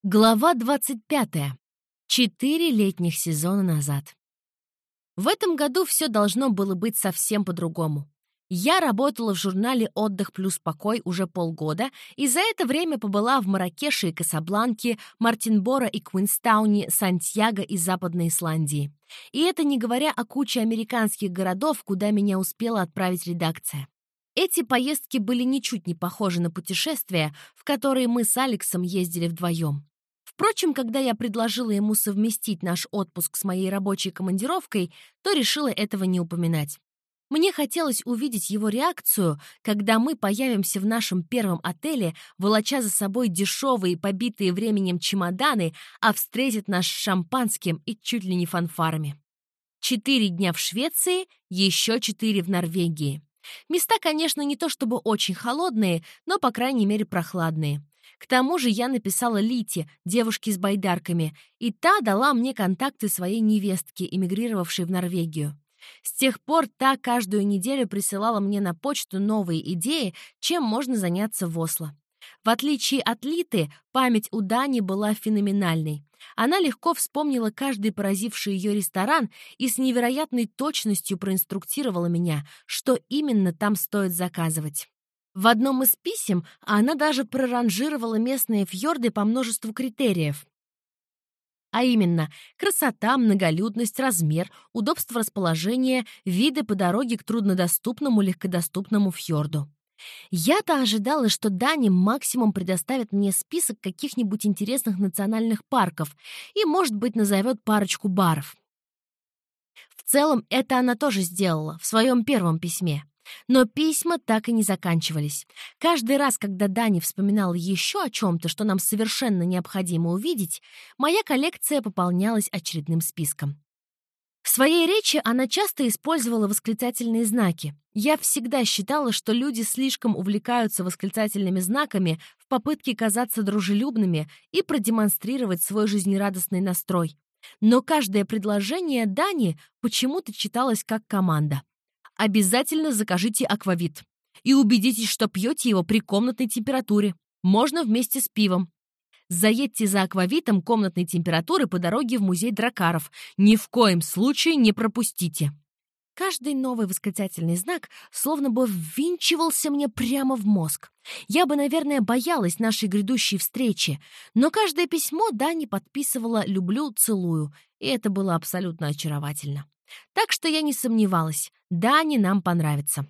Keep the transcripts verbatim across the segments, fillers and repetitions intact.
Глава двадцать пятая. Четыре летних сезона назад. В этом году все должно было быть совсем по-другому. Я работала в журнале «Отдых плюс покой» уже полгода, и за это время побыла в Марракеше и Касабланке, Мартинборо и Квинстауне, Сантьяго и Западной Исландии. И это не говоря о куче американских городов, куда меня успела отправить редакция. Эти поездки были ничуть не похожи на путешествия, в которые мы с Алексом ездили вдвоем. Впрочем, когда я предложила ему совместить наш отпуск с моей рабочей командировкой, то решила этого не упоминать. Мне хотелось увидеть его реакцию, когда мы появимся в нашем первом отеле, волоча за собой дешевые, побитые временем чемоданы, а встретит нас шампанским и чуть ли не фанфарами. Четыре дня в Швеции, еще четыре в Норвегии. Места, конечно, не то чтобы очень холодные, но, по крайней мере, прохладные. К тому же я написала Лите, девушке с байдарками, и та дала мне контакты своей невестки, эмигрировавшей в Норвегию. С тех пор та каждую неделю присылала мне на почту новые идеи, чем можно заняться в Осло. В отличие от Литы, память у Дани была феноменальной. Она легко вспомнила каждый поразивший ее ресторан и с невероятной точностью проинструктировала меня, что именно там стоит заказывать. В одном из писем она даже проранжировала местные фьорды по множеству критериев. А именно, красота, многолюдность, размер, удобство расположения, виды по дороге к труднодоступному, легкодоступному фьорду. Я-то ожидала, что Дани максимум предоставит мне список каких-нибудь интересных национальных парков и, может быть, назовет парочку баров. В целом, это она тоже сделала в своем первом письме. Но письма так и не заканчивались. Каждый раз, когда Дани вспоминала еще о чем-то, что нам совершенно необходимо увидеть, моя коллекция пополнялась очередным списком. В своей речи она часто использовала восклицательные знаки. Я всегда считала, что люди слишком увлекаются восклицательными знаками в попытке казаться дружелюбными и продемонстрировать свой жизнерадостный настрой. Но каждое предложение Дани почему-то читалось как команда. Обязательно закажите аквавит. И убедитесь, что пьете его при комнатной температуре. Можно вместе с пивом. Заедьте за аквавитом комнатной температуры по дороге в музей дракаров. Ни в коем случае не пропустите. Каждый новый восклицательный знак словно бы ввинчивался мне прямо в мозг. Я бы, наверное, боялась нашей грядущей встречи, но каждое письмо Дани подписывала «люблю, целую», и это было абсолютно очаровательно. Так что я не сомневалась, Дани нам понравится.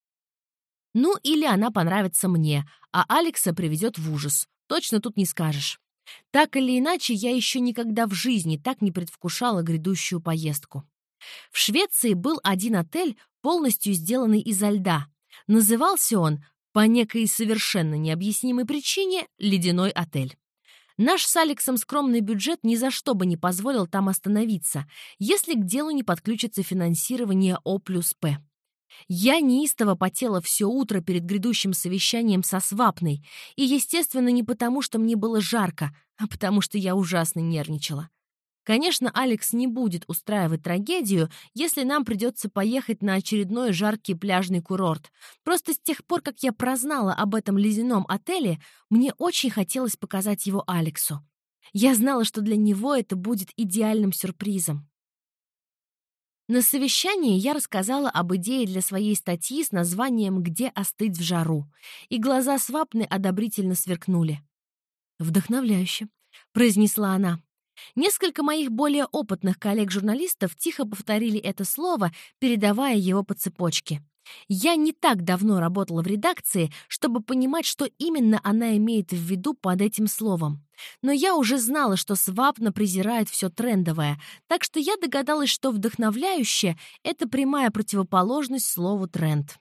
Ну, или она понравится мне, а Алекса приведет в ужас. Точно тут не скажешь. Так или иначе, я еще никогда в жизни так не предвкушала грядущую поездку. В Швеции был один отель, полностью сделанный изо льда. Назывался он, по некой совершенно необъяснимой причине, «Ледяной отель». Наш с Алексом скромный бюджет ни за что бы не позволил там остановиться, если к делу не подключится финансирование О плюс П. Я неистово потела все утро перед грядущим совещанием со Свапной, и, естественно, не потому, что мне было жарко, а потому что я ужасно нервничала. Конечно, Алекс не будет устраивать трагедию, если нам придется поехать на очередной жаркий пляжный курорт. Просто с тех пор, как я прознала об этом ледяном отеле, мне очень хотелось показать его Алексу. Я знала, что для него это будет идеальным сюрпризом. На совещании я рассказала об идее для своей статьи с названием «Где остыть в жару», и глаза Свапны одобрительно сверкнули. «Вдохновляюще», — произнесла она. Несколько моих более опытных коллег-журналистов тихо повторили это слово, передавая его по цепочке. Я не так давно работала в редакции, чтобы понимать, что именно она имеет в виду под этим словом. Но я уже знала, что Свапна презирает все трендовое, так что я догадалась, что «вдохновляюще» — это прямая противоположность слову «тренд».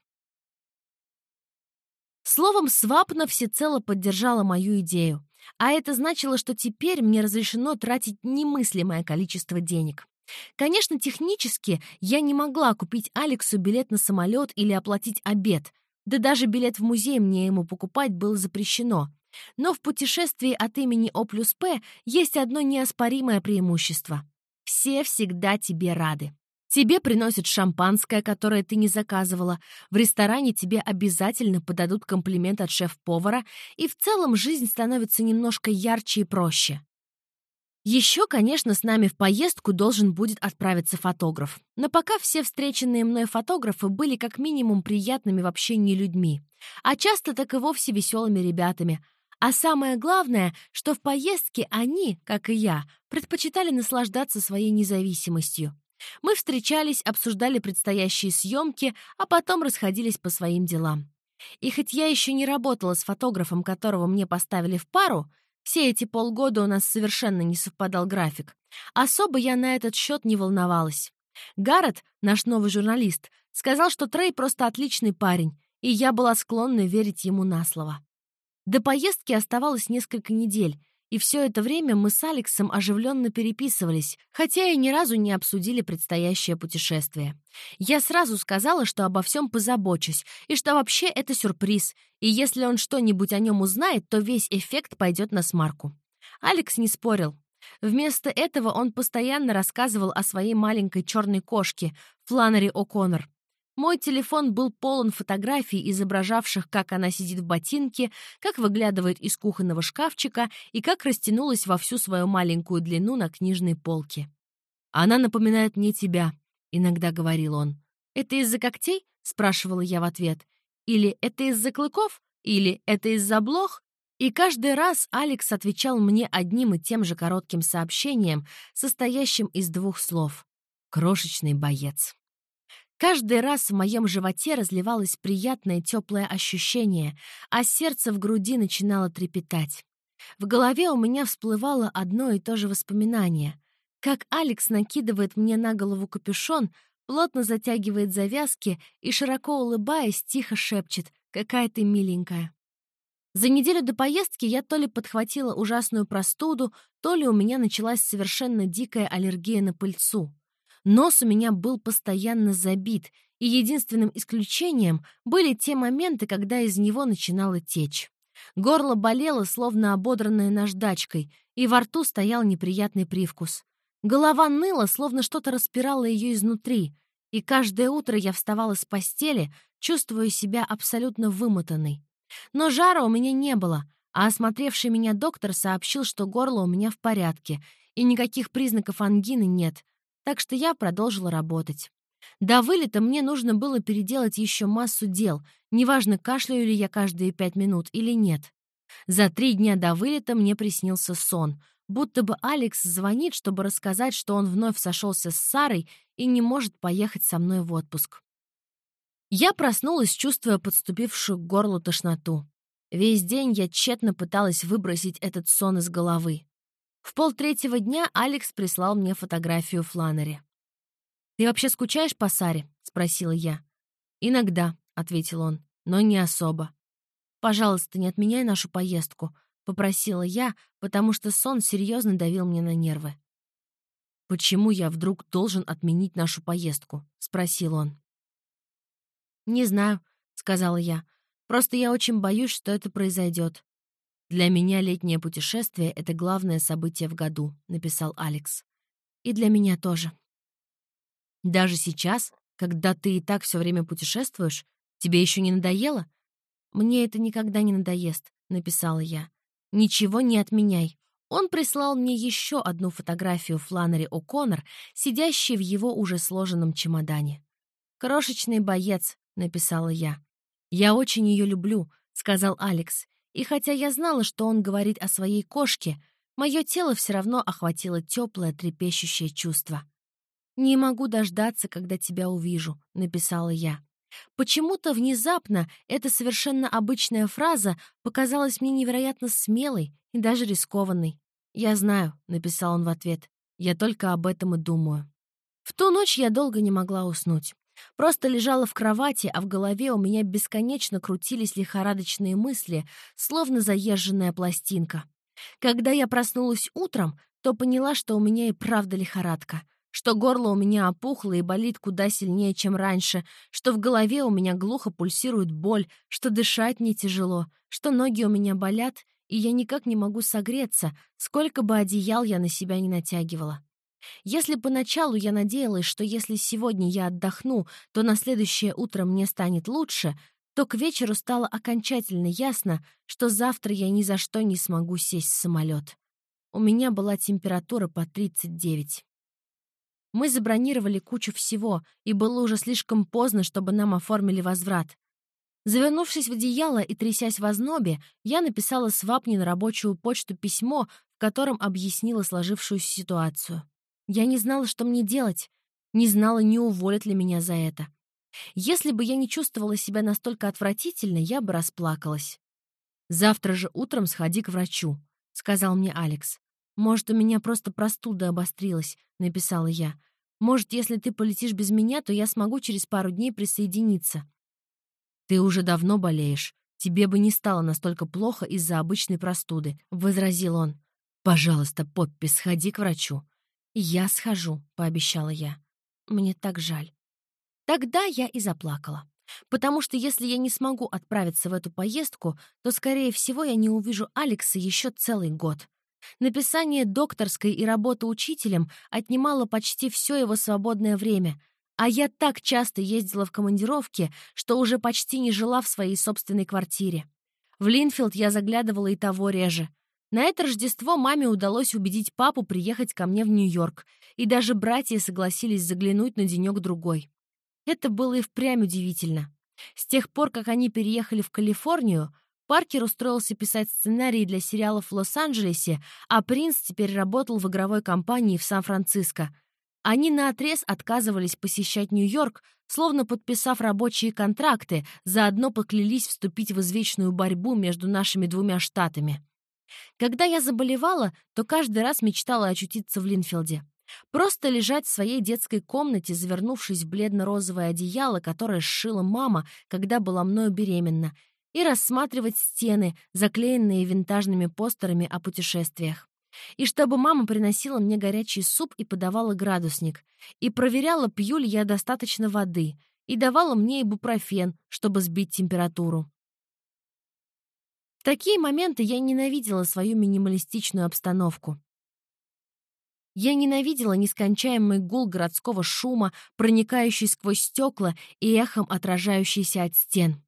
Словом, Свапна всецело поддержала мою идею. А это значило, что теперь мне разрешено тратить немыслимое количество денег. Конечно, технически я не могла купить Алексу билет на самолет или оплатить обед. Да даже билет в музей мне ему покупать было запрещено. Но в путешествии от имени О плюс П есть одно неоспоримое преимущество. Все всегда тебе рады. Тебе приносят шампанское, которое ты не заказывала, в ресторане тебе обязательно подадут комплимент от шеф-повара, и в целом жизнь становится немножко ярче и проще. Еще, конечно, с нами в поездку должен будет отправиться фотограф. Но пока все встреченные мной фотографы были как минимум приятными в общении людьми, а часто так и вовсе веселыми ребятами. А самое главное, что в поездке они, как и я, предпочитали наслаждаться своей независимостью. Мы встречались, обсуждали предстоящие съемки, а потом расходились по своим делам. И хоть я еще не работала с фотографом, которого мне поставили в пару, все эти полгода у нас совершенно не совпадал график, особо я на этот счет не волновалась. Гаррет, наш новый журналист, сказал, что Трей просто отличный парень, и я была склонна верить ему на слово. До поездки оставалось несколько недель, и все это время мы с Алексом оживленно переписывались, хотя и ни разу не обсудили предстоящее путешествие. Я сразу сказала, что обо всем позабочусь, и что вообще это сюрприз, и если он что-нибудь о нем узнает, то весь эффект пойдет на смарку. Алекс не спорил. Вместо этого он постоянно рассказывал о своей маленькой черной кошке, Фланнери О'Коннор. Мой телефон был полон фотографий, изображавших, как она сидит в ботинке, как выглядывает из кухонного шкафчика и как растянулась во всю свою маленькую длину на книжной полке. «Она напоминает мне тебя», — иногда говорил он. «Это из-за когтей?» — спрашивала я в ответ. «Или это из-за клыков? Или это из-за блох?» И каждый раз Алекс отвечал мне одним и тем же коротким сообщением, состоящим из двух слов. «Крошечный боец». Каждый раз в моем животе разливалось приятное теплое ощущение, а сердце в груди начинало трепетать. В голове у меня всплывало одно и то же воспоминание. Как Алекс накидывает мне на голову капюшон, плотно затягивает завязки и, широко улыбаясь, тихо шепчет: «Какая ты миленькая». За неделю до поездки я то ли подхватила ужасную простуду, то ли у меня началась совершенно дикая аллергия на пыльцу. Нос у меня был постоянно забит, и единственным исключением были те моменты, когда из него начинало течь. Горло болело, словно ободранное наждачкой, и во рту стоял неприятный привкус. Голова ныла, словно что-то распирало ее изнутри, и каждое утро я вставала с постели, чувствуя себя абсолютно вымотанной. Но жара у меня не было, а осмотревший меня доктор сообщил, что горло у меня в порядке, и никаких признаков ангины нет, так что я продолжила работать. До вылета мне нужно было переделать еще массу дел, неважно, кашляю ли я каждые пять минут или нет. За три дня до вылета мне приснился сон, будто бы Алекс звонит, чтобы рассказать, что он вновь сошелся с Сарой и не может поехать со мной в отпуск. Я проснулась, чувствуя подступившую к горлу тошноту. Весь день я тщетно пыталась выбросить этот сон из головы. В полтретьего дня Алекс прислал мне фотографию Фланнери. «Ты вообще скучаешь по Саре?» — спросила я. «Иногда», — ответил он, — «но не особо». «Пожалуйста, не отменяй нашу поездку», — попросила я, потому что сон серьезно давил мне на нервы. «Почему я вдруг должен отменить нашу поездку?» — спросил он. «Не знаю», — сказала я. «Просто я очень боюсь, что это произойдет». «Для меня летнее путешествие — это главное событие в году», — написал Алекс. «И для меня тоже». «Даже сейчас, когда ты и так все время путешествуешь, тебе еще не надоело?» «Мне это никогда не надоест», — написала я. «Ничего не отменяй». Он прислал мне еще одну фотографию Фланнери О'Коннор, сидящей в его уже сложенном чемодане. «Крошечный боец», — написала я. «Я очень ее люблю», — сказал Алекс. И хотя я знала, что он говорит о своей кошке, мое тело все равно охватило теплое, трепещущее чувство. «Не могу дождаться, когда тебя увижу», — написала я. Почему-то внезапно эта совершенно обычная фраза показалась мне невероятно смелой и даже рискованной. «Я знаю», — написал он в ответ, — «я только об этом и думаю». В ту ночь я долго не могла уснуть. Просто лежала в кровати, а в голове у меня бесконечно крутились лихорадочные мысли, словно заезженная пластинка. Когда я проснулась утром, то поняла, что у меня и правда лихорадка, что горло у меня опухло и болит куда сильнее, чем раньше, что в голове у меня глухо пульсирует боль, что дышать мне тяжело, что ноги у меня болят, и я никак не могу согреться, сколько бы одеял я на себя не натягивала. Если поначалу я надеялась, что если сегодня я отдохну, то на следующее утро мне станет лучше, то к вечеру стало окончательно ясно, что завтра я ни за что не смогу сесть в самолет. У меня была температура по тридцать девять. Мы забронировали кучу всего, и было уже слишком поздно, чтобы нам оформили возврат. Завернувшись в одеяло и трясясь в ознобе, я написала Свапне на рабочую почту письмо, в котором объяснила сложившуюся ситуацию. Я не знала, что мне делать, не знала, не уволят ли меня за это. Если бы я не чувствовала себя настолько отвратительно, я бы расплакалась. «Завтра же утром сходи к врачу», — сказал мне Алекс. «Может, у меня просто простуда обострилась», — написала я. «Может, если ты полетишь без меня, то я смогу через пару дней присоединиться». «Ты уже давно болеешь. Тебе бы не стало настолько плохо из-за обычной простуды», — возразил он. «Пожалуйста, Поппи, сходи к врачу». «Я схожу», — пообещала я. «Мне так жаль». Тогда я и заплакала. Потому что если я не смогу отправиться в эту поездку, то, скорее всего, я не увижу Алекса еще целый год. Написание докторской и работа учителем отнимало почти все его свободное время, а я так часто ездила в командировки, что уже почти не жила в своей собственной квартире. В Линфилд я заглядывала и того реже. На это Рождество маме удалось убедить папу приехать ко мне в Нью-Йорк, и даже братья согласились заглянуть на денек-другой. Это было и впрямь удивительно. С тех пор, как они переехали в Калифорнию, Паркер устроился писать сценарии для сериалов в Лос-Анджелесе, а Принц теперь работал в игровой компании в Сан-Франциско. Они наотрез отказывались посещать Нью-Йорк, словно подписав рабочие контракты, заодно поклялись вступить в извечную борьбу между нашими двумя штатами. Когда я заболевала, то каждый раз мечтала очутиться в Линфилде. Просто лежать в своей детской комнате, завернувшись в бледно-розовое одеяло, которое сшила мама, когда была мною беременна, и рассматривать стены, заклеенные винтажными постерами о путешествиях. И чтобы мама приносила мне горячий суп и подавала градусник, и проверяла, пью ли я достаточно воды, и давала мне ибупрофен, чтобы сбить температуру. В такие моменты я ненавидела свою минималистичную обстановку. Я ненавидела нескончаемый гул городского шума, проникающий сквозь стекла и эхом отражающийся от стен.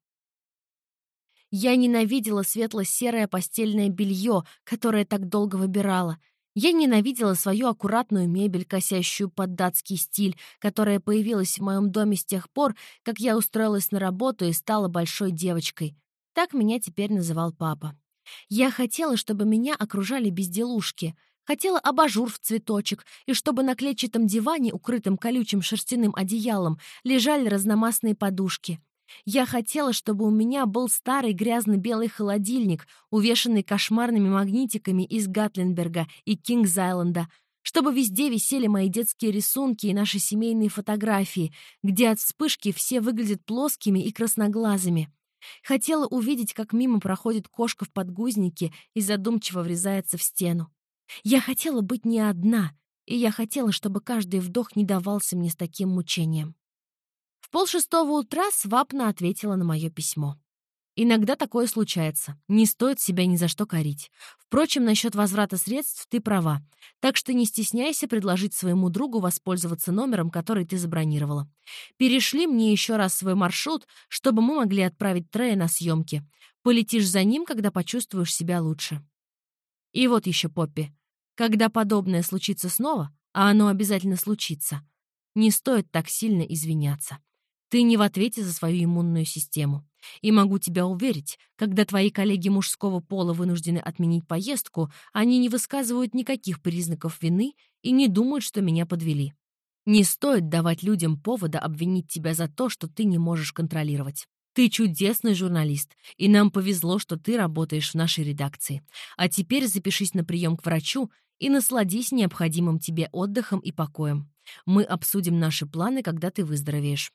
Я ненавидела светло-серое постельное белье, которое так долго выбирала. Я ненавидела свою аккуратную мебель, косящую под датский стиль, которая появилась в моем доме с тех пор, как я устроилась на работу и стала большой девочкой. Так меня теперь называл папа. Я хотела, чтобы меня окружали безделушки. Хотела абажур в цветочек, и чтобы на клетчатом диване, укрытом колючим шерстяным одеялом, лежали разномастные подушки. Я хотела, чтобы у меня был старый грязно-белый холодильник, увешанный кошмарными магнитиками из Гатлинберга и Кингс-Айленда, чтобы везде висели мои детские рисунки и наши семейные фотографии, где от вспышки все выглядят плоскими и красноглазыми. Хотела увидеть, как мимо проходит кошка в подгузнике и задумчиво врезается в стену. Я хотела быть не одна, и я хотела, чтобы каждый вдох не давался мне с таким мучением. В полшестого утра Свапна ответила на мое письмо. «Иногда такое случается. Не стоит себя ни за что корить. Впрочем, насчет возврата средств ты права. Так что не стесняйся предложить своему другу воспользоваться номером, который ты забронировала. Перешли мне еще раз свой маршрут, чтобы мы могли отправить Трея на съемки. Полетишь за ним, когда почувствуешь себя лучше». И вот еще, Поппи. Когда подобное случится снова, а оно обязательно случится, не стоит так сильно извиняться. Ты не в ответе за свою иммунную систему. И могу тебя уверить, когда твои коллеги мужского пола вынуждены отменить поездку, они не высказывают никаких признаков вины и не думают, что меня подвели. Не стоит давать людям повода обвинить тебя за то, что ты не можешь контролировать. Ты чудесный журналист, и нам повезло, что ты работаешь в нашей редакции. А теперь запишись на прием к врачу и насладись необходимым тебе отдыхом и покоем. Мы обсудим наши планы, когда ты выздоровеешь.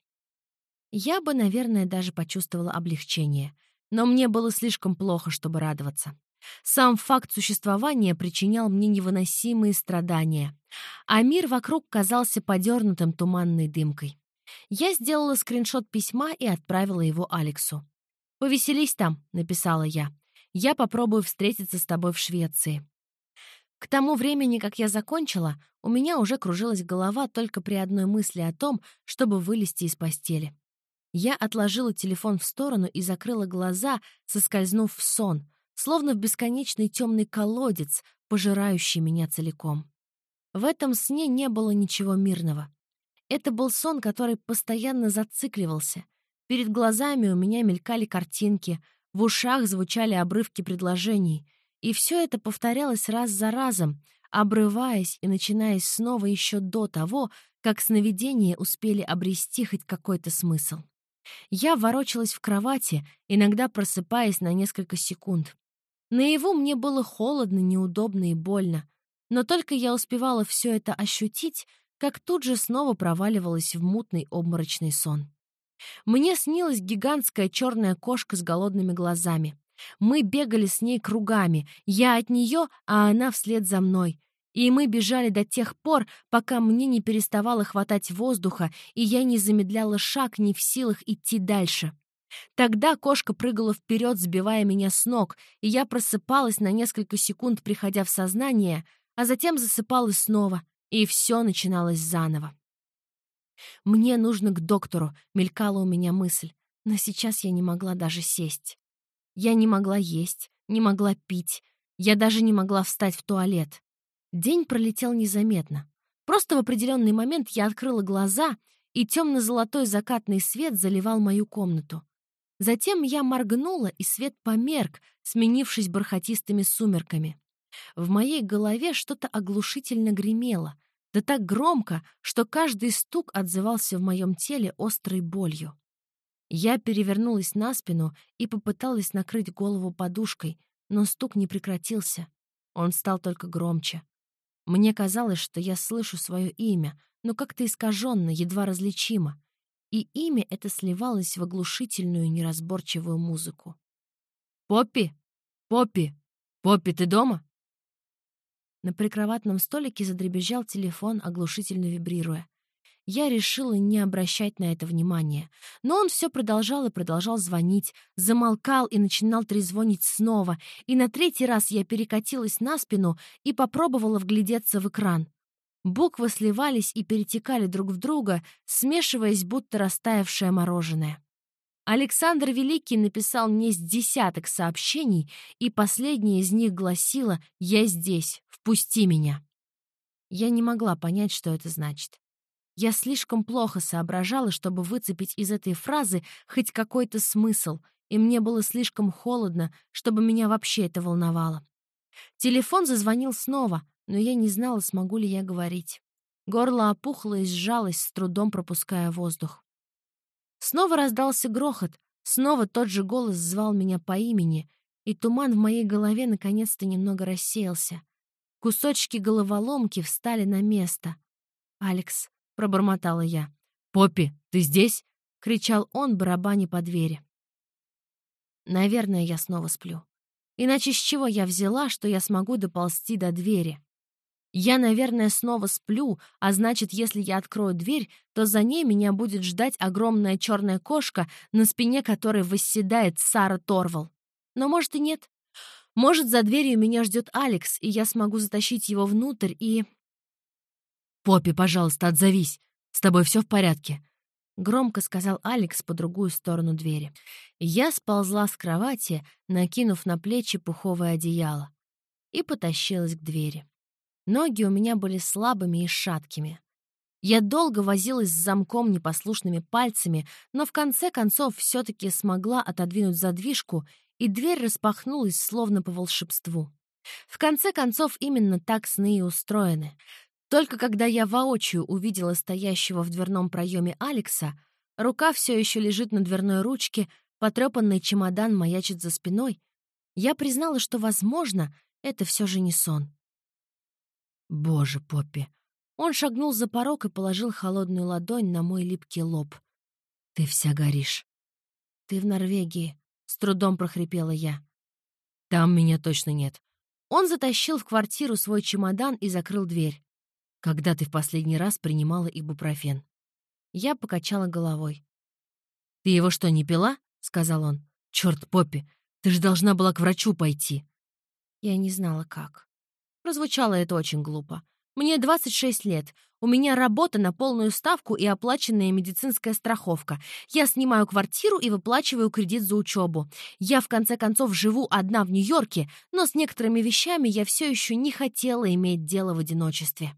Я бы, наверное, даже почувствовала облегчение, но мне было слишком плохо, чтобы радоваться. Сам факт существования причинял мне невыносимые страдания, а мир вокруг казался подернутым туманной дымкой. Я сделала скриншот письма и отправила его Алексу. «Повеселись там», — написала я. «Я попробую встретиться с тобой в Швеции». К тому времени, как я закончила, у меня уже кружилась голова только при одной мысли о том, чтобы вылезти из постели. Я отложила телефон в сторону и закрыла глаза, соскользнув в сон, словно в бесконечный темный колодец, пожирающий меня целиком. В этом сне не было ничего мирного. Это был сон, который постоянно зацикливался. Перед глазами у меня мелькали картинки, в ушах звучали обрывки предложений, и все это повторялось раз за разом, обрываясь и начинаясь снова еще до того, как сновидения успели обрести хоть какой-то смысл. Я ворочалась в кровати, иногда просыпаясь на несколько секунд. Наяву мне было холодно, неудобно и больно, но только я успевала все это ощутить, как тут же снова проваливалась в мутный обморочный сон. Мне снилась гигантская черная кошка с голодными глазами. Мы бегали с ней кругами, я от нее, а она вслед за мной. И мы бежали до тех пор, пока мне не переставало хватать воздуха, и я не замедляла шаг, не в силах идти дальше. Тогда кошка прыгала вперед, сбивая меня с ног, и я просыпалась на несколько секунд, приходя в сознание, а затем засыпала снова, и все начиналось заново. «Мне нужно к доктору», — мелькала у меня мысль, но сейчас я не могла даже сесть. Я не могла есть, не могла пить, я даже не могла встать в туалет. День пролетел незаметно. Просто в определенный момент я открыла глаза, и темно-золотой закатный свет заливал мою комнату. Затем я моргнула, и свет померк, сменившись бархатистыми сумерками. В моей голове что-то оглушительно гремело, да так громко, что каждый стук отзывался в моем теле острой болью. Я перевернулась на спину и попыталась накрыть голову подушкой, но стук не прекратился. Он стал только громче. Мне казалось, что я слышу свое имя, но как-то искаженно, едва различимо. И имя это сливалось в оглушительную, неразборчивую музыку. «Поппи! Поппи! Поппи, ты дома?» На прикроватном столике задребезжал телефон, оглушительно вибрируя. Я решила не обращать на это внимания. Но он все продолжал и продолжал звонить, замолкал и начинал трезвонить снова, и на третий раз я перекатилась на спину и попробовала вглядеться в экран. Буквы сливались и перетекали друг в друга, смешиваясь, будто растаявшее мороженое. Александр Великий написал мне с десяток сообщений, и последнее из них гласило «Я здесь, впусти меня». Я не могла понять, что это значит. Я слишком плохо соображала, чтобы выцепить из этой фразы хоть какой-то смысл, и мне было слишком холодно, чтобы меня вообще это волновало. Телефон зазвонил снова, но я не знала, смогу ли я говорить. Горло опухло и сжалось, с трудом пропуская воздух. Снова раздался грохот, снова тот же голос звал меня по имени, и туман в моей голове наконец-то немного рассеялся. Кусочки головоломки встали на место. «Алекс», — пробормотала я. «Поппи, ты здесь?» — кричал он, барабаня по двери. Наверное, я снова сплю. Иначе с чего я взяла, что я смогу доползти до двери? Я, наверное, снова сплю, а значит, если я открою дверь, то за ней меня будет ждать огромная черная кошка, на спине которой восседает Сара Торвал. Но может и нет. Может, за дверью меня ждет Алекс, и я смогу затащить его внутрь и... «Поппи, пожалуйста, отзовись. С тобой все в порядке?» — громко сказал Алекс по другую сторону двери. Я сползла с кровати, накинув на плечи пуховое одеяло, и потащилась к двери. Ноги у меня были слабыми и шаткими. Я долго возилась с замком непослушными пальцами, но в конце концов все-таки смогла отодвинуть задвижку, и дверь распахнулась словно по волшебству. В конце концов, именно так сны и устроены. Только когда я воочию увидела стоящего в дверном проеме Алекса, рука все еще лежит на дверной ручке, потрепанный чемодан маячит за спиной, я признала, что, возможно, это все же не сон. «Боже, Поппи!» Он шагнул за порог и положил холодную ладонь на мой липкий лоб. «Ты вся горишь». «Ты в Норвегии», — с трудом прохрипела я. «Там меня точно нет». Он затащил в квартиру свой чемодан и закрыл дверь. «Когда ты в последний раз принимала ибупрофен?» Я покачала головой. «Ты его что, не пила?» — сказал он. «Чёрт, Поппи, ты же должна была к врачу пойти». Я не знала, как. Прозвучало это очень глупо. Мне двадцать шесть лет. У меня работа на полную ставку и оплаченная медицинская страховка. Я снимаю квартиру и выплачиваю кредит за учебу. Я, в конце концов, живу одна в Нью-Йорке, но с некоторыми вещами я все еще не хотела иметь дело в одиночестве.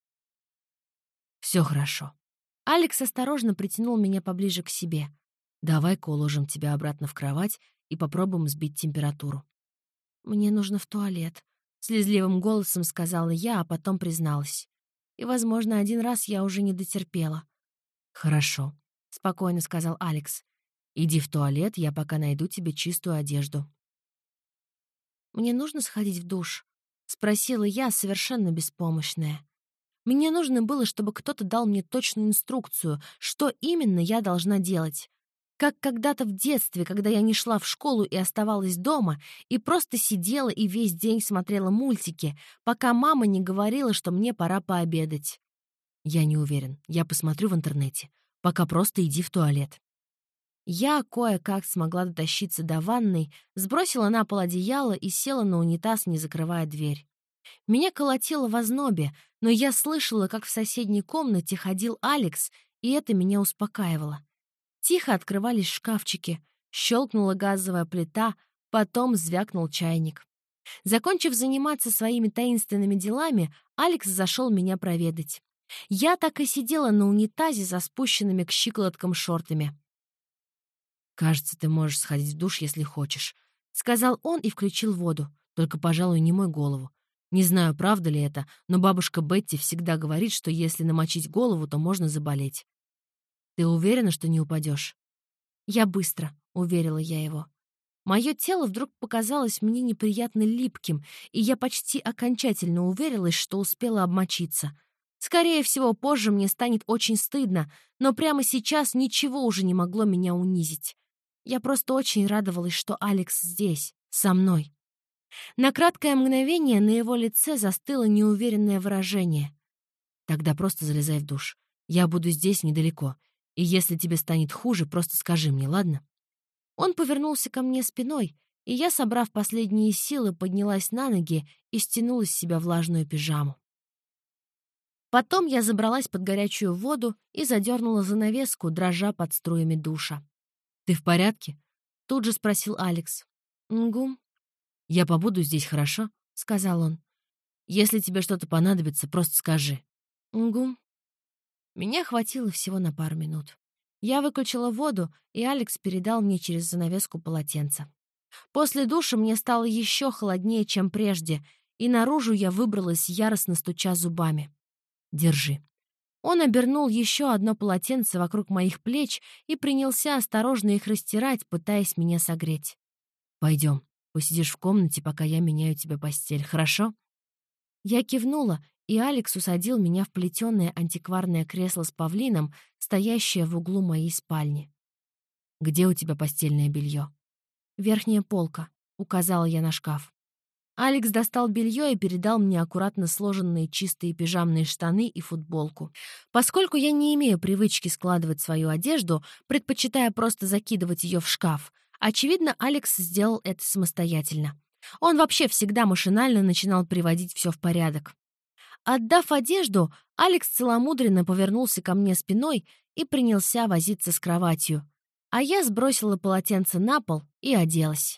Все хорошо. Алекс осторожно притянул меня поближе к себе. Давай-ка уложим тебя обратно в кровать и попробуем сбить температуру. Мне нужно в туалет. Слезливым голосом сказала я, а потом призналась. И, возможно, один раз я уже не дотерпела. «Хорошо», — спокойно сказал Алекс. «Иди в туалет, я пока найду тебе чистую одежду». «Мне нужно сходить в душ?» — спросила я, совершенно беспомощная. Мне нужно было, чтобы кто-то дал мне точную инструкцию, что именно я должна делать. Как когда-то в детстве, когда я не шла в школу и оставалась дома, и просто сидела и весь день смотрела мультики, пока мама не говорила, что мне пора пообедать. Я не уверен, я посмотрю в интернете. Пока просто иди в туалет. Я кое-как смогла дотащиться до ванной, сбросила на пол одеяло и села на унитаз, не закрывая дверь. Меня колотило в ознобе, но я слышала, как в соседней комнате ходил Алекс, и это меня успокаивало. Тихо открывались шкафчики, щелкнула газовая плита, потом звякнул чайник. Закончив заниматься своими таинственными делами, Алекс зашел меня проведать. Я так и сидела на унитазе со спущенными к щиколоткам шортами. «Кажется, ты можешь сходить в душ, если хочешь», — сказал он и включил воду. «Только, пожалуй, не мой голову. Не знаю, правда ли это, но бабушка Бетти всегда говорит, что если намочить голову, то можно заболеть. Ты уверена, что не упадешь?» «Я быстро», — уверила я его. Мое тело вдруг показалось мне неприятно липким, и я почти окончательно уверилась, что успела обмочиться. Скорее всего, позже мне станет очень стыдно, но прямо сейчас ничего уже не могло меня унизить. Я просто очень радовалась, что Алекс здесь, со мной. На краткое мгновение на его лице застыло неуверенное выражение. «Тогда просто залезай в душ. Я буду здесь недалеко. И если тебе станет хуже, просто скажи мне, ладно?» Он повернулся ко мне спиной, и я, собрав последние силы, поднялась на ноги и стянула с себя влажную пижаму. Потом я забралась под горячую воду и задернула занавеску, дрожа под струями душа. «Ты в порядке?» — тут же спросил Алекс. «Угу». «Я побуду здесь, хорошо?» — сказал он. «Если тебе что-то понадобится, просто скажи». «Угу». Меня хватило всего на пару минут. Я выключила воду, и Алекс передал мне через занавеску полотенце. После душа мне стало еще холоднее, чем прежде, и наружу я выбралась, яростно стуча зубами. «Держи». Он обернул еще одно полотенце вокруг моих плеч и принялся осторожно их растирать, пытаясь меня согреть. «Пойдем, посидишь в комнате, пока я меняю тебе постель, хорошо?» Я кивнула, и Алекс усадил меня в плетеное антикварное кресло с павлином, стоящее в углу моей спальни. «Где у тебя постельное белье?» «Верхняя полка», — указала я на шкаф. Алекс достал белье и передал мне аккуратно сложенные чистые пижамные штаны и футболку. Поскольку я не имею привычки складывать свою одежду, предпочитая просто закидывать ее в шкаф, очевидно, Алекс сделал это самостоятельно. Он вообще всегда машинально начинал приводить все в порядок. Отдав одежду, Алекс целомудренно повернулся ко мне спиной и принялся возиться с кроватью, а я сбросила полотенце на пол и оделась.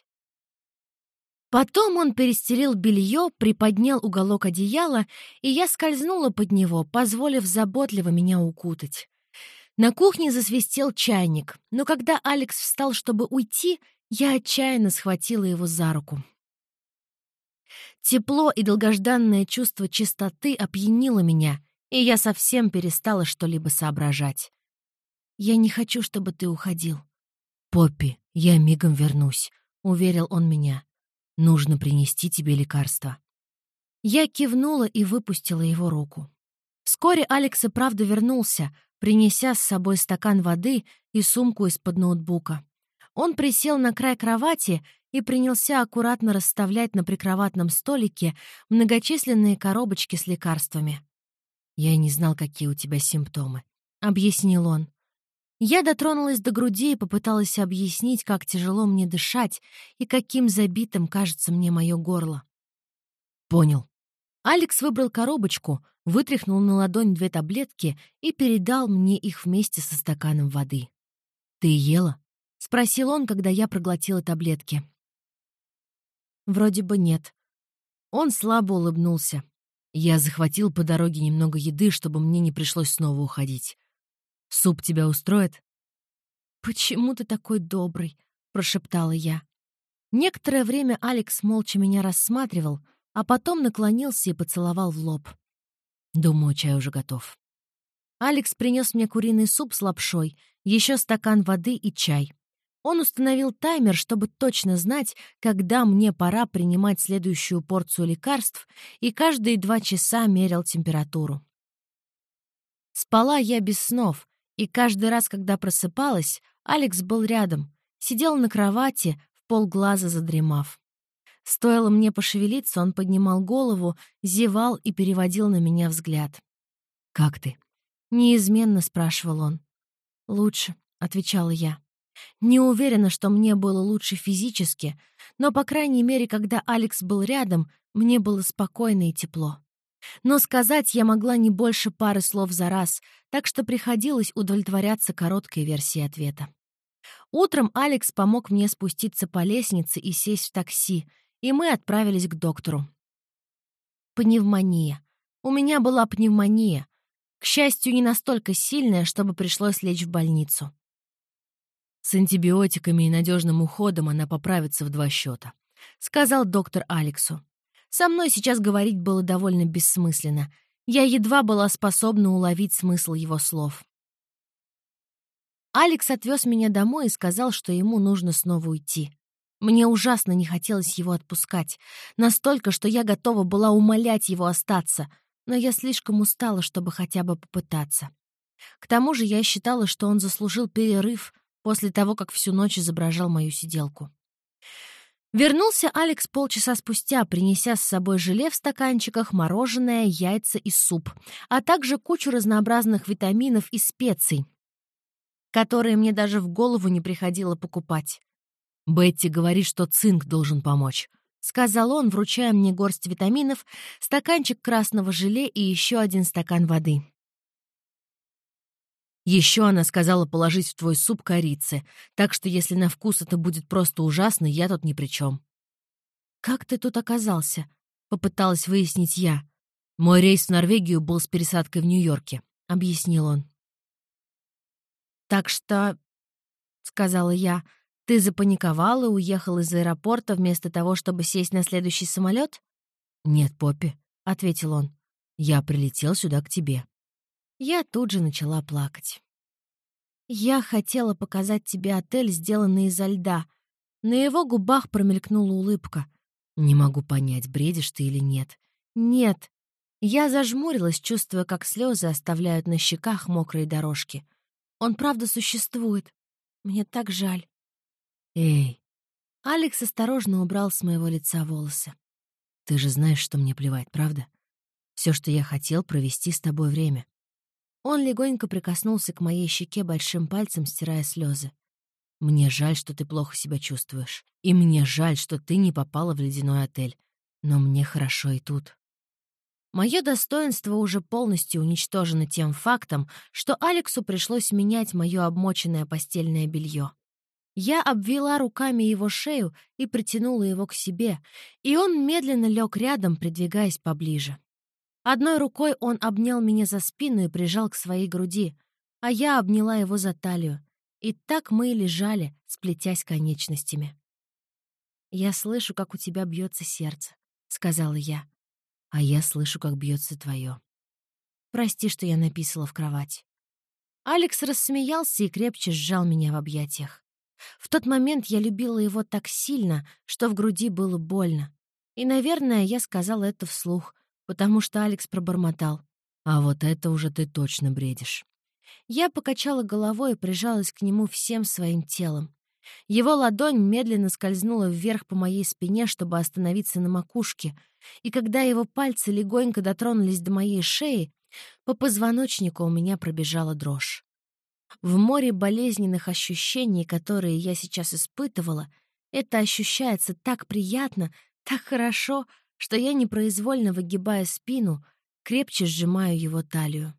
Потом он перестелил белье, приподнял уголок одеяла, и я скользнула под него, позволив заботливо меня укутать. На кухне засвистел чайник, но когда Алекс встал, чтобы уйти, я отчаянно схватила его за руку. Тепло и долгожданное чувство чистоты опьянило меня, и я совсем перестала что-либо соображать. «Я не хочу, чтобы ты уходил». «Поппи, я мигом вернусь», — уверил он меня. «Нужно принести тебе лекарство». Я кивнула и выпустила его руку. Вскоре Алекс и правда вернулся, принеся с собой стакан воды и сумку из-под ноутбука. Он присел на край кровати и принялся аккуратно расставлять на прикроватном столике многочисленные коробочки с лекарствами. «Я не знал, какие у тебя симптомы», — объяснил он. Я дотронулась до груди и попыталась объяснить, как тяжело мне дышать и каким забитым кажется мне мое горло. «Понял. Алекс выбрал коробочку, вытряхнул на ладонь две таблетки и передал мне их вместе со стаканом воды. «Ты ела?» — спросил он, когда я проглотила таблетки. «Вроде бы нет». Он слабо улыбнулся. «Я захватил по дороге немного еды, чтобы мне не пришлось снова уходить. Суп тебя устроит?» «Почему ты такой добрый?» — прошептала я. Некоторое время Алекс молча меня рассматривал, а потом наклонился и поцеловал в лоб. «Думаю, чай уже готов». Алекс принес мне куриный суп с лапшой, еще стакан воды и чай. Он установил таймер, чтобы точно знать, когда мне пора принимать следующую порцию лекарств, и каждые два часа мерял температуру. Спала я без снов, и каждый раз, когда просыпалась, Алекс был рядом, сидел на кровати, в полглаза задремав. Стоило мне пошевелиться, он поднимал голову, зевал и переводил на меня взгляд. «Как ты?» — неизменно спрашивал он. «Лучше», — отвечала я. Не уверена, что мне было лучше физически, но, по крайней мере, когда Алекс был рядом, мне было спокойно и тепло. Но сказать я могла не больше пары слов за раз, так что приходилось удовлетворяться короткой версией ответа. Утром Алекс помог мне спуститься по лестнице и сесть в такси, и мы отправились к доктору. Пневмония. У меня была пневмония. К счастью, не настолько сильная, чтобы пришлось лечь в больницу. «С антибиотиками и надежным уходом она поправится в два счета», — сказал доктор Алексу. Со мной сейчас говорить было довольно бессмысленно. Я едва была способна уловить смысл его слов. Алекс отвез меня домой и сказал, что ему нужно снова уйти. Мне ужасно не хотелось его отпускать, настолько, что я готова была умолять его остаться, но я слишком устала, чтобы хотя бы попытаться. К тому же я считала, что он заслужил перерыв после того, как всю ночь изображал мою сиделку. Вернулся Алекс полчаса спустя, принеся с собой желе в стаканчиках, мороженое, яйца и суп, а также кучу разнообразных витаминов и специй, которые мне даже в голову не приходило покупать. «Бетти говорит, что цинк должен помочь», — сказал он, вручая мне горсть витаминов, стаканчик красного желе и еще один стакан воды. Еще она сказала положить в твой суп корицы, так что если на вкус это будет просто ужасно, я тут ни при чем. «Как ты тут оказался?» — попыталась выяснить я. «Мой рейс в Норвегию был с пересадкой в Нью-Йорке», — объяснил он. «Так что...» — сказала я. «Ты запаниковал и уехал из аэропорта вместо того, чтобы сесть на следующий самолет?» «Нет, Поппи», — ответил он. «Я прилетел сюда к тебе». Я тут же начала плакать. «Я хотела показать тебе отель, сделанный изо льда». На его губах промелькнула улыбка. «Не могу понять, бредишь ты или нет». «Нет». Я зажмурилась, чувствуя, как слезы оставляют на щеках мокрые дорожки. «Он правда существует. Мне так жаль». «Эй!» Алекс осторожно убрал с моего лица волосы. «Ты же знаешь, что мне плевать, правда? Все, что я хотел, провести с тобой время». Он легонько прикоснулся к моей щеке большим пальцем, стирая слезы. «Мне жаль, что ты плохо себя чувствуешь. И мне жаль, что ты не попала в ледяной отель. Но мне хорошо и тут». Мое достоинство уже полностью уничтожено тем фактом, что Алексу пришлось менять мое обмоченное постельное белье. Я обвела руками его шею и притянула его к себе, и он медленно лег рядом, придвигаясь поближе. Одной рукой он обнял меня за спину и прижал к своей груди, а я обняла его за талию. И так мы и лежали, сплетясь конечностями. «Я слышу, как у тебя бьется сердце», — сказала я. «А я слышу, как бьется твое. Прости, что я написала в кровать». Алекс рассмеялся и крепче сжал меня в объятиях. В тот момент я любила его так сильно, что в груди было больно. И, наверное, я сказала это вслух, потому что Алекс пробормотал. «А вот это уже ты точно бредишь». Я покачала головой и прижалась к нему всем своим телом. Его ладонь медленно скользнула вверх по моей спине, чтобы остановиться на макушке, и когда его пальцы легонько дотронулись до моей шеи, по позвоночнику у меня пробежала дрожь. В море болезненных ощущений, которые я сейчас испытывала, это ощущается так приятно, так хорошо, что я непроизвольно, выгибая спину, крепче сжимаю его талию.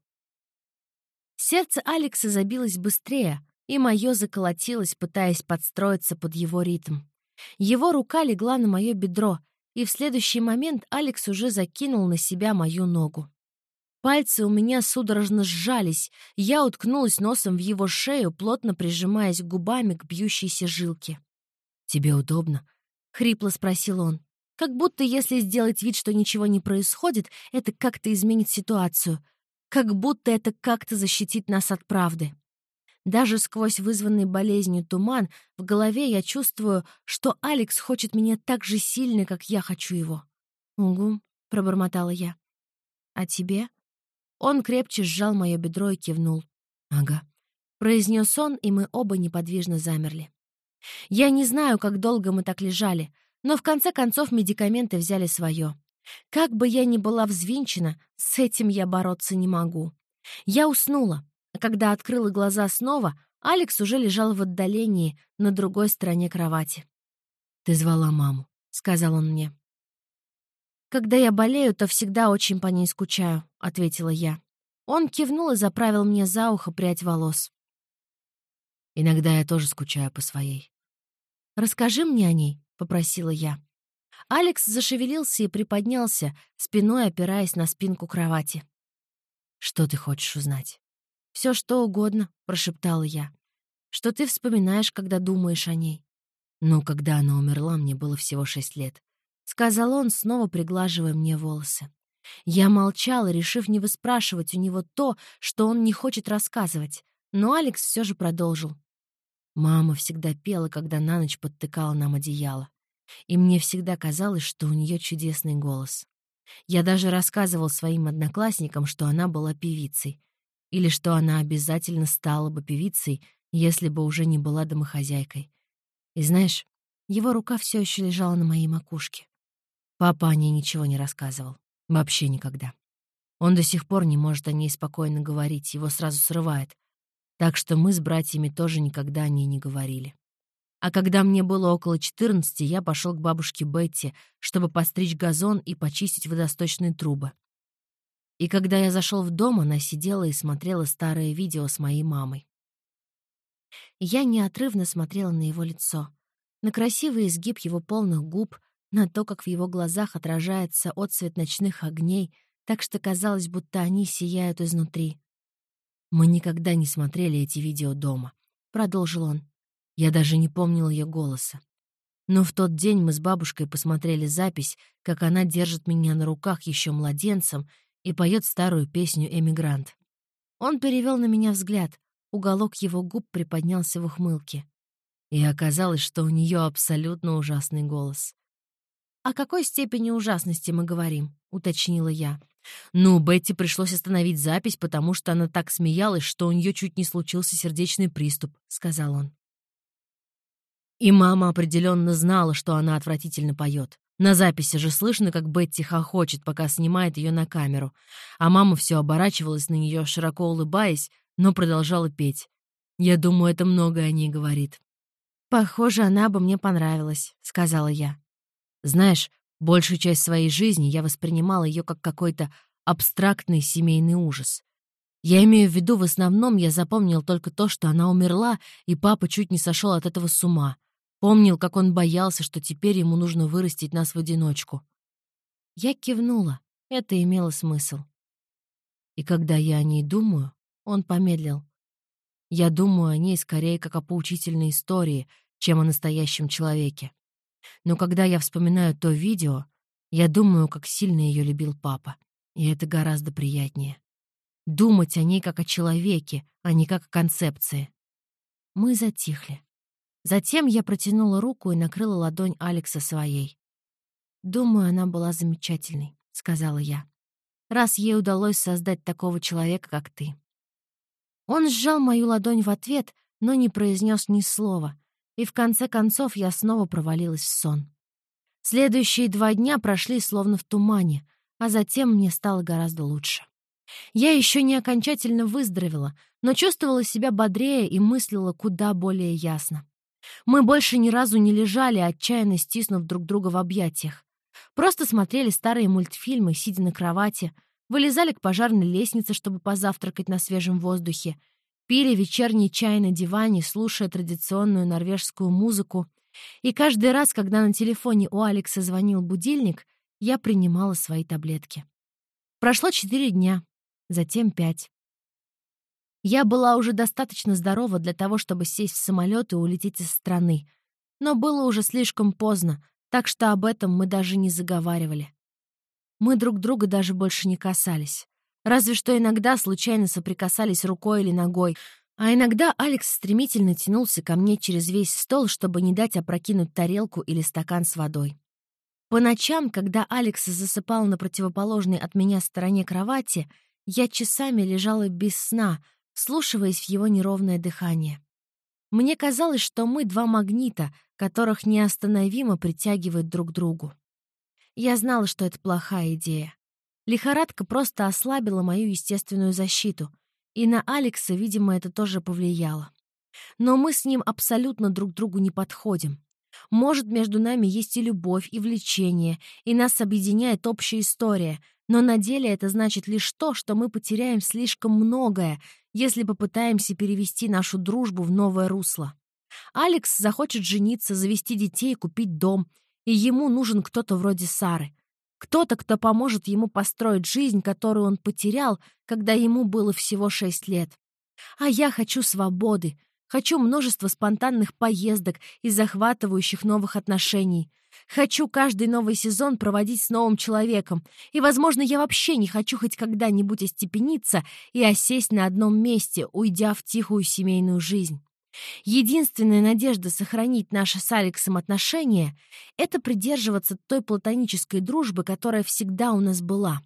Сердце Алекса забилось быстрее, и мое заколотилось, пытаясь подстроиться под его ритм. Его рука легла на мое бедро, и в следующий момент Алекс уже закинул на себя мою ногу. Пальцы у меня судорожно сжались, я уткнулась носом в его шею, плотно прижимаясь губами к бьющейся жилке. «Тебе удобно?» — хрипло спросил он. Как будто если сделать вид, что ничего не происходит, это как-то изменит ситуацию. Как будто это как-то защитит нас от правды. Даже сквозь вызванный болезнью туман в голове я чувствую, что Алекс хочет меня так же сильно, как я хочу его. «Угу», — пробормотала я. «А тебе?» Он крепче сжал мое бедро и кивнул. «Ага», — произнес он, и мы оба неподвижно замерли. Я не знаю, как долго мы так лежали, но в конце концов медикаменты взяли свое. Как бы я ни была взвинчена, с этим я бороться не могу. Я уснула, а когда открыла глаза снова, Алекс уже лежал в отдалении, на другой стороне кровати. «Ты звала маму», — сказал он мне. «Когда я болею, то всегда очень по ней скучаю», — ответила я. Он кивнул и заправил мне за ухо прядь волос. «Иногда я тоже скучаю по своей». «Расскажи мне о ней», — попросила я. Алекс зашевелился и приподнялся, спиной опираясь на спинку кровати. «Что ты хочешь узнать?» «Все что угодно», — прошептала я. «Что ты вспоминаешь, когда думаешь о ней?» «Ну, когда она умерла, мне было всего шесть лет», — сказал он, снова приглаживая мне волосы. Я молчала, решив не выспрашивать у него то, что он не хочет рассказывать, но Алекс все же продолжил. Мама всегда пела, когда на ночь подтыкала нам одеяло. И мне всегда казалось, что у нее чудесный голос. Я даже рассказывал своим одноклассникам, что она была певицей. Или что она обязательно стала бы певицей, если бы уже не была домохозяйкой. И знаешь, его рука все еще лежала на моей макушке. Папа о ней ничего не рассказывал. Вообще никогда. Он до сих пор не может о ней спокойно говорить, его сразу срывает. Так что мы с братьями тоже никогда о ней не говорили. А когда мне было около четырнадцати, я пошел к бабушке Бетти, чтобы постричь газон и почистить водосточные трубы. И когда я зашел в дом, она сидела и смотрела старое видео с моей мамой. Я неотрывно смотрела на его лицо, на красивый изгиб его полных губ, на то, как в его глазах отражается отсвет ночных огней, так что казалось, будто они сияют изнутри. «Мы никогда не смотрели эти видео дома», — продолжил он. Я даже не помнил ее голоса. Но в тот день мы с бабушкой посмотрели запись, как она держит меня на руках еще младенцем и поет старую песню «Эмигрант». Он перевел на меня взгляд, уголок его губ приподнялся в ухмылке. И оказалось, что у нее абсолютно ужасный голос. «О какой степени ужасности мы говорим?» — уточнила я. «Ну, Бетти пришлось остановить запись, потому что она так смеялась, что у нее чуть не случился сердечный приступ», — сказал он. И мама определенно знала, что она отвратительно поет. На записи же слышно, как Бетти хохочет, пока снимает ее на камеру. А мама все оборачивалась на нее, широко улыбаясь, но продолжала петь. Я думаю, это многое о ней говорит. «Похоже, она бы мне понравилась», — сказала я. Знаешь, большую часть своей жизни я воспринимала ее как какой-то абстрактный семейный ужас. Я имею в виду, в основном я запомнил только то, что она умерла, и папа чуть не сошел от этого с ума. Помнил, как он боялся, что теперь ему нужно вырастить нас в одиночку. Я кивнула. Это имело смысл. И когда я о ней думаю, он помедлил. Я думаю о ней скорее как о поучительной истории, чем о настоящем человеке. Но когда я вспоминаю то видео, я думаю, как сильно ее любил папа. И это гораздо приятнее. Думать о ней как о человеке, а не как о концепции. Мы затихли. Затем я протянула руку и накрыла ладонь Алекса своей. «Думаю, она была замечательной», — сказала я. «Раз ей удалось создать такого человека, как ты». Он сжал мою ладонь в ответ, но не произнес ни слова, и в конце концов я снова провалилась в сон. Следующие два дня прошли словно в тумане, а затем мне стало гораздо лучше. Я еще не окончательно выздоровела, но чувствовала себя бодрее и мыслила куда более ясно. Мы больше ни разу не лежали, отчаянно стиснув друг друга в объятиях. Просто смотрели старые мультфильмы, сидя на кровати, вылезали к пожарной лестнице, чтобы позавтракать на свежем воздухе, пили вечерний чай на диване, слушая традиционную норвежскую музыку. И каждый раз, когда на телефоне у Алекса звонил будильник, я принимала свои таблетки. Прошло четыре дня, затем пять. Я была уже достаточно здорова для того, чтобы сесть в самолет и улететь из страны. Но было уже слишком поздно, так что об этом мы даже не заговаривали. Мы друг друга даже больше не касались. Разве что иногда случайно соприкасались рукой или ногой, а иногда Алекс стремительно тянулся ко мне через весь стол, чтобы не дать опрокинуть тарелку или стакан с водой. По ночам, когда Алекс засыпал на противоположной от меня стороне кровати, я часами лежала без сна, вслушиваясь в его неровное дыхание. Мне казалось, что мы два магнита, которых неостановимо притягивают друг к другу. Я знала, что это плохая идея. Лихорадка просто ослабила мою естественную защиту, и на Алекса, видимо, это тоже повлияло. Но мы с ним абсолютно друг другу не подходим. Может, между нами есть и любовь, и влечение, и нас объединяет общая история, но на деле это значит лишь то, что мы потеряем слишком многое, если попытаемся перевести нашу дружбу в новое русло. Алекс захочет жениться, завести детей, купить дом, и ему нужен кто-то вроде Сары. Кто-то, кто поможет ему построить жизнь, которую он потерял, когда ему было всего шесть лет. А я хочу свободы, хочу множество спонтанных поездок и захватывающих новых отношений. Хочу каждый новый сезон проводить с новым человеком. И, возможно, я вообще не хочу хоть когда-нибудь остепениться и осесть на одном месте, уйдя в тихую семейную жизнь. Единственная надежда сохранить наши с Алексом отношения — это придерживаться той платонической дружбы, которая всегда у нас была.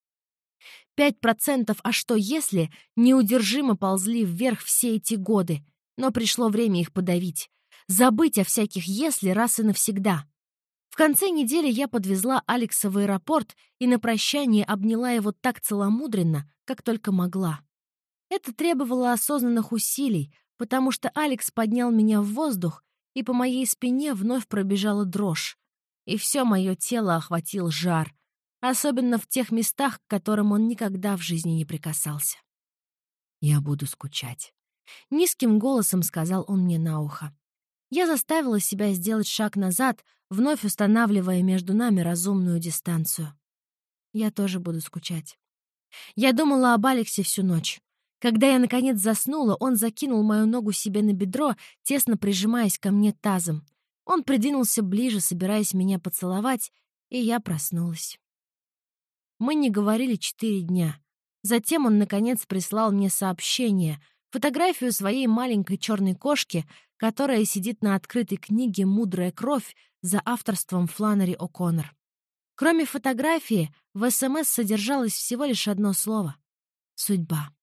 Пять процентов «а что если» неудержимо ползли вверх все эти годы, но пришло время их подавить. Забыть о всяких «если» раз и навсегда. В конце недели я подвезла Алекса в аэропорт и на прощание обняла его так целомудренно, как только могла. Это требовало осознанных усилий, потому что Алекс поднял меня в воздух, и по моей спине вновь пробежала дрожь, и все мое тело охватил жар, особенно в тех местах, к которым он никогда в жизни не прикасался. «Я буду скучать», — низким голосом сказал он мне на ухо. Я заставила себя сделать шаг назад, вновь устанавливая между нами разумную дистанцию. Я тоже буду скучать. Я думала об Алексе всю ночь. Когда я, наконец, заснула, он закинул мою ногу себе на бедро, тесно прижимаясь ко мне тазом. Он придвинулся ближе, собираясь меня поцеловать, и я проснулась. Мы не говорили четыре дня. Затем он, наконец, прислал мне сообщение, фотографию своей маленькой черной кошки, которая сидит на открытой книге «Мудрая кровь» за авторством Фланнери О'Коннор. Кроме фотографии, в СМС содержалось всего лишь одно слово — «Судьба».